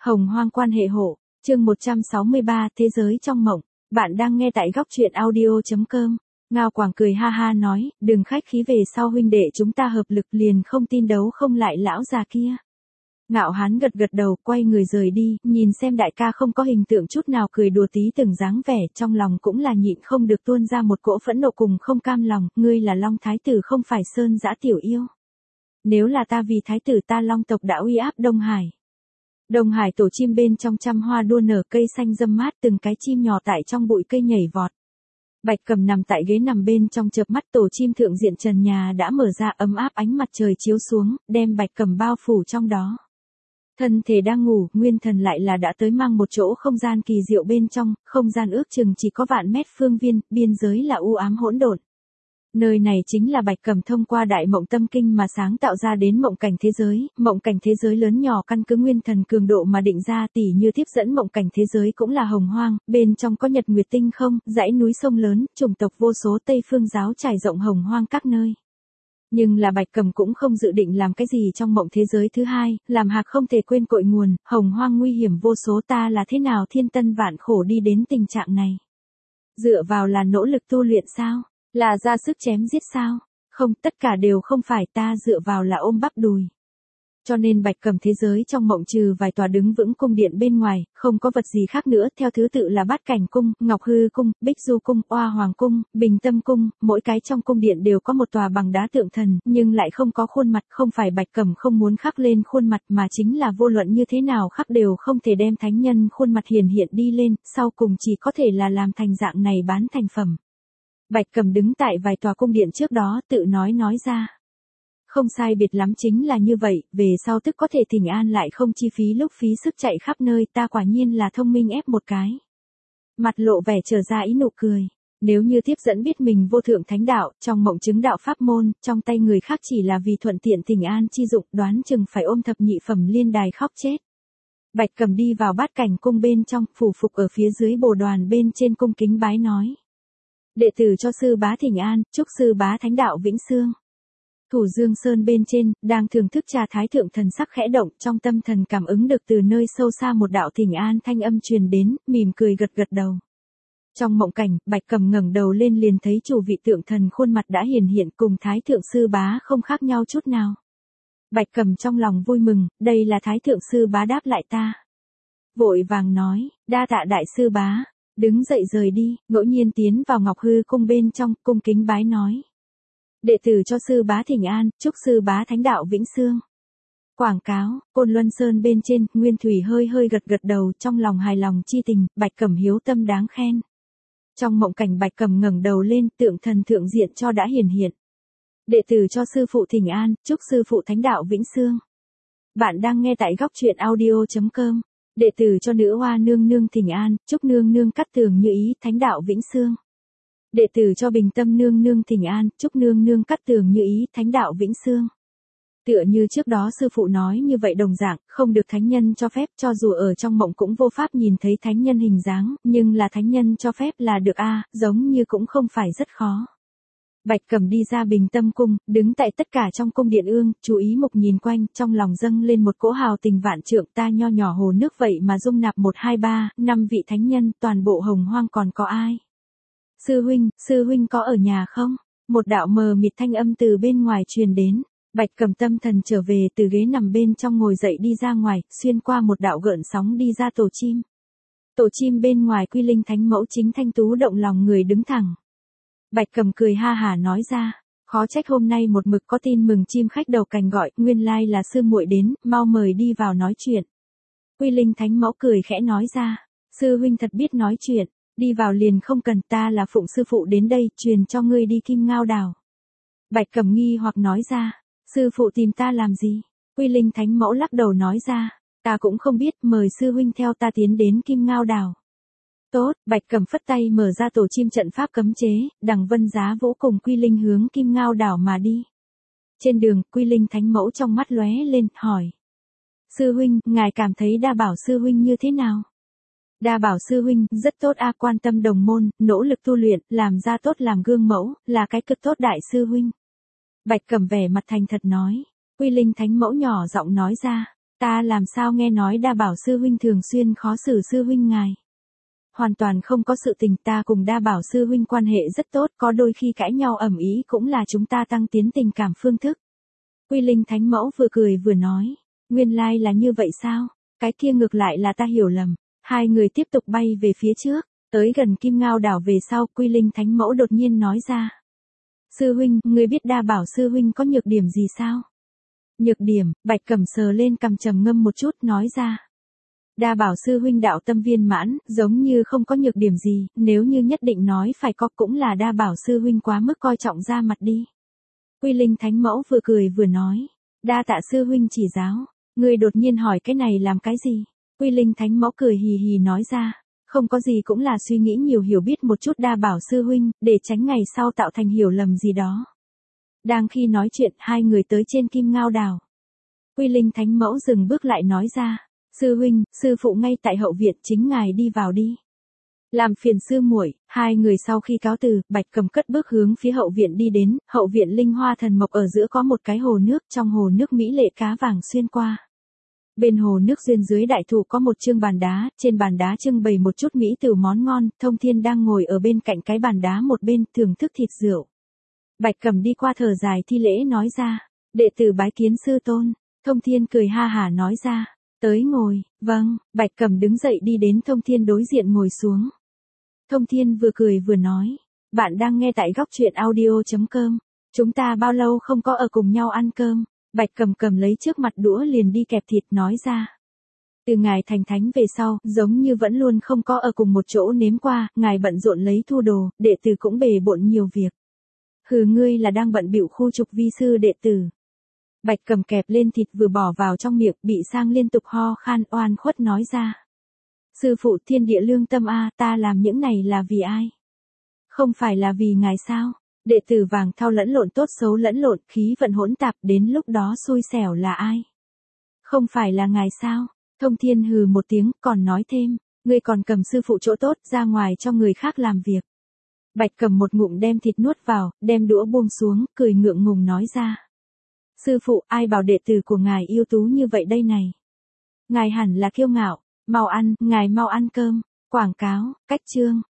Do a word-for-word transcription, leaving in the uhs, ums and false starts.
Hồng Hoang quan hệ hộ, chương một trăm sáu mươi ba, Thế giới trong mộng. Bạn đang nghe tại góc truyện audio.com. Ngao Quảng cười ha ha nói, đừng khách khí, về sau huynh đệ chúng ta hợp lực liền không tin đấu không lại lão già kia. Ngạo Hán gật gật đầu, quay người rời đi, nhìn xem đại ca không có hình tượng chút nào cười đùa tí từng dáng vẻ, trong lòng cũng là nhịn không được tuôn ra một cỗ phẫn nộ cùng không cam lòng, ngươi là Long Thái tử không phải Sơn Dã tiểu yêu. Nếu là ta vì Thái tử ta Long tộc đã uy áp Đông Hải. Đông Hải tổ chim bên trong trăm hoa đua nở, cây xanh râm mát, từng cái chim nhỏ tại trong bụi cây nhảy vọt. Bạch Cầm nằm tại ghế nằm bên trong chợp mắt, tổ chim thượng diện trần nhà đã mở ra, ấm áp ánh mặt trời chiếu xuống, đem Bạch Cầm bao phủ trong đó. Thân thể đang ngủ, nguyên thần lại là đã tới, mang một chỗ không gian kỳ diệu bên trong, không gian ước chừng chỉ có vạn mét phương viên, biên giới là u ám hỗn độn. Nơi này chính là Bạch Cầm thông qua đại mộng tâm kinh mà sáng tạo ra đến mộng cảnh thế giới, mộng cảnh thế giới lớn nhỏ căn cứ nguyên thần cường độ mà định ra, tỉ như tiếp dẫn mộng cảnh thế giới cũng là hồng hoang, bên trong có nhật nguyệt tinh không, dãy núi sông lớn, chủng tộc vô số, Tây Phương giáo trải rộng hồng hoang các nơi. Nhưng là Bạch Cầm cũng không dự định làm cái gì trong mộng thế giới thứ hai, làm hạc không thể quên cội nguồn, hồng hoang nguy hiểm vô số, ta là thế nào thiên tân vạn khổ đi đến tình trạng này. Dựa vào là nỗ lực tu luyện sao? Là ra sức chém giết sao? Không, tất cả đều không phải, ta dựa vào là ôm bắp đùi. Cho nên Bạch Cầm thế giới trong mộng trừ vài tòa đứng vững cung điện bên ngoài, không có vật gì khác nữa, theo thứ tự là Bát Cảnh cung, Ngọc Hư cung, Bích Du cung, Oa Hoàng cung, Bình Tâm cung, mỗi cái trong cung điện đều có một tòa bằng đá tượng thần, nhưng lại không có khuôn mặt, không phải Bạch Cầm không muốn khắc lên khuôn mặt mà chính là vô luận như thế nào khắc đều không thể đem thánh nhân khuôn mặt hiển hiện đi lên, sau cùng chỉ có thể là làm thành dạng này bán thành phẩm. Bạch Cầm đứng tại vài tòa cung điện trước đó, tự nói nói ra. Không sai biệt lắm chính là như vậy, về sau tức có thể thỉnh an lại không chi phí lúc phí sức chạy khắp nơi, ta quả nhiên là thông minh ép một cái. Mặt lộ vẻ trở ra ý nụ cười. Nếu như tiếp dẫn biết mình vô thượng thánh đạo, trong mộng chứng đạo pháp môn, trong tay người khác chỉ là vì thuận tiện thỉnh an chi dụng, đoán chừng phải ôm thập nhị phẩm liên đài khóc chết. Bạch Cầm đi vào Bát Cảnh cung bên trong, phủ phục ở phía dưới bồ đoàn bên trên, cung kính bái nói. Đệ tử cho sư bá thỉnh an, chúc sư bá thánh đạo vĩnh sương. Thủ Dương Sơn bên trên, đang thưởng thức trà thái thượng thần sắc khẽ động, trong tâm thần cảm ứng được từ nơi sâu xa một đạo thỉnh an thanh âm truyền đến, mỉm cười gật gật đầu. Trong mộng cảnh, Bạch Cầm ngẩng đầu lên liền thấy chủ vị tượng thần khuôn mặt đã hiển hiện, cùng thái thượng sư bá không khác nhau chút nào. Bạch Cầm trong lòng vui mừng, đây là thái thượng sư bá đáp lại ta. Vội vàng nói, đa tạ đại sư bá. Đứng dậy rời đi, ngẫu nhiên tiến vào Ngọc Hư cung bên trong, cung kính bái nói. Đệ tử cho sư bá thỉnh an, chúc sư bá thánh đạo vĩnh sương. Quảng cáo, Côn Luân Sơn bên trên, Nguyên Thủy hơi hơi gật gật đầu, trong lòng hài lòng chi tình, Bạch Cầm hiếu tâm đáng khen. Trong mộng cảnh Bạch Cầm ngẩng đầu lên, tượng thần thượng diện cho đã hiển hiện. Đệ tử cho sư phụ thỉnh an, chúc sư phụ thánh đạo vĩnh sương. Bạn đang nghe tại góc truyện audio.com. Đệ tử cho nữ hoa nương nương thỉnh an, chúc nương nương cát tường như ý, thánh đạo vĩnh sương. Đệ tử cho Bình Tâm nương nương thỉnh an, chúc nương nương cát tường như ý, thánh đạo vĩnh sương. Tựa như trước đó sư phụ nói như vậy đồng dạng, không được thánh nhân cho phép, cho dù ở trong mộng cũng vô pháp nhìn thấy thánh nhân hình dáng, nhưng là thánh nhân cho phép là được a, à, giống như cũng không phải rất khó. Bạch Cầm đi ra Bình Tâm cung, đứng tại tất cả trong cung điện ương, chú ý mục nhìn quanh, trong lòng dâng lên một cỗ hào tình vạn trượng, ta nho nhỏ hồ nước vậy mà dung nạp một hai ba, năm vị thánh nhân, toàn bộ hồng hoang còn có ai? Sư huynh, sư huynh có ở nhà không? Một đạo mờ mịt thanh âm từ bên ngoài truyền đến. Bạch Cầm tâm thần trở về, từ ghế nằm bên trong ngồi dậy đi ra ngoài, xuyên qua một đạo gợn sóng đi ra tổ chim. Tổ chim bên ngoài Quy Linh Thánh Mẫu chính thanh tú động lòng người đứng thẳng. Bạch Cầm cười ha hả nói ra, khó trách hôm nay một mực có tin mừng chim khách đầu cành gọi, nguyên lai là sư muội đến, mau mời đi vào nói chuyện. Quy Linh Thánh Mẫu cười khẽ nói ra, sư huynh thật biết nói chuyện, đi vào liền không cần, ta là phụng sư phụ đến đây, truyền cho ngươi đi Kim Ngao Đảo. Bạch Cầm nghi hoặc nói ra, sư phụ tìm ta làm gì? Quy Linh Thánh Mẫu lắc đầu nói ra, ta cũng không biết, mời sư huynh theo ta tiến đến Kim Ngao Đảo. Tốt, Bạch Cầm phất tay mở ra tổ chim trận pháp cấm chế, Đằng Vân Giá Vũ cùng Quy Linh hướng Kim Ngao Đảo mà đi. Trên đường, Quy Linh Thánh Mẫu trong mắt lóe lên, hỏi. Sư huynh, ngài cảm thấy Đa Bảo sư huynh như thế nào? Đa Bảo sư huynh, rất tốt a, quan tâm đồng môn, nỗ lực tu luyện, làm ra tốt làm gương mẫu, là cái cực tốt đại sư huynh. Bạch Cầm vẻ mặt thành thật nói. Quy Linh Thánh Mẫu nhỏ giọng nói ra. Ta làm sao nghe nói Đa Bảo sư huynh thường xuyên khó xử sư huynh ngài. Hoàn toàn không có sự tình, ta cùng Đa Bảo sư huynh quan hệ rất tốt, có đôi khi cãi nhau ầm ĩ cũng là chúng ta tăng tiến tình cảm phương thức. Quy Linh Thánh Mẫu vừa cười vừa nói, nguyên lai là như vậy sao, cái kia ngược lại là ta hiểu lầm. Hai người tiếp tục bay về phía trước, tới gần Kim Ngao đảo về sau, Quy Linh Thánh Mẫu đột nhiên nói ra. Sư huynh, ngươi biết Đa Bảo sư huynh có nhược điểm gì sao? Nhược điểm, Bạch Cẩm sờ lên cằm trầm ngâm một chút nói ra. Đa Bảo sư huynh đạo tâm viên mãn, giống như không có nhược điểm gì, nếu như nhất định nói phải có cũng là Đa Bảo sư huynh quá mức coi trọng ra mặt đi. Quy Linh Thánh Mẫu vừa cười vừa nói, đa tạ sư huynh chỉ giáo, ngươi đột nhiên hỏi cái này làm cái gì? Quy Linh Thánh Mẫu cười hì hì nói ra, không có gì cũng là suy nghĩ nhiều hiểu biết một chút Đa Bảo sư huynh, để tránh ngày sau tạo thành hiểu lầm gì đó. Đang khi nói chuyện, hai người tới trên Kim Ngao đảo. Quy Linh Thánh Mẫu dừng bước lại nói ra, sư huynh, sư phụ ngay tại hậu viện, chính ngài đi vào đi. Làm phiền sư muội. Hai người sau khi cáo từ, Bạch Cẩm cất bước hướng phía hậu viện đi đến, hậu viện linh hoa thần mộc ở giữa có một cái hồ nước, trong hồ nước mỹ lệ cá vàng xuyên qua. Bên hồ nước duyên dưới đại thụ có một chương bàn đá, trên bàn đá trưng bày một chút mỹ tửu món ngon, Thông Thiên đang ngồi ở bên cạnh cái bàn đá một bên, thưởng thức thịt rượu. Bạch Cẩm đi qua thở dài thi lễ nói ra, đệ tử bái kiến sư tôn. Thông Thiên cười ha hả nói ra, tới ngồi, vâng. Bạch Cẩm đứng dậy đi đến Thông Thiên đối diện ngồi xuống. Thông Thiên vừa cười vừa nói, bạn đang nghe tại góc truyện audio chấm com, chúng ta bao lâu không có ở cùng nhau ăn cơm. Bạch Cẩm cầm lấy trước mặt đũa liền đi kẹp thịt nói ra. Từ ngài thành thánh về sau, giống như vẫn luôn không có ở cùng một chỗ nếm qua, ngài bận rộn lấy thu đồ, đệ tử cũng bề bộn nhiều việc. Hừ, ngươi là đang bận bịu khu trục vi sư đệ tử. Bạch Cẩm kẹp lên thịt vừa bỏ vào trong miệng, bị sang liên tục ho khan oan khuất nói ra. Sư phụ thiên địa lương tâm a, ta làm những này là vì ai? Không phải là vì ngài sao? Đệ tử vàng thau lẫn lộn tốt xấu lẫn lộn, khí vận hỗn tạp, đến lúc đó xui xẻo là ai? Không phải là ngài sao? Thông Thiên hừ một tiếng, còn nói thêm, ngươi còn cầm sư phụ chỗ tốt ra ngoài cho người khác làm việc. Bạch Cẩm một ngụm đem thịt nuốt vào, đem đũa buông xuống, cười ngượng ngùng nói ra. Sư phụ, ai bảo đệ tử của ngài yêu tú như vậy đây này? Ngài hẳn là kiêu ngạo, mau ăn, ngài mau ăn cơm. Quảng cáo, cách chương.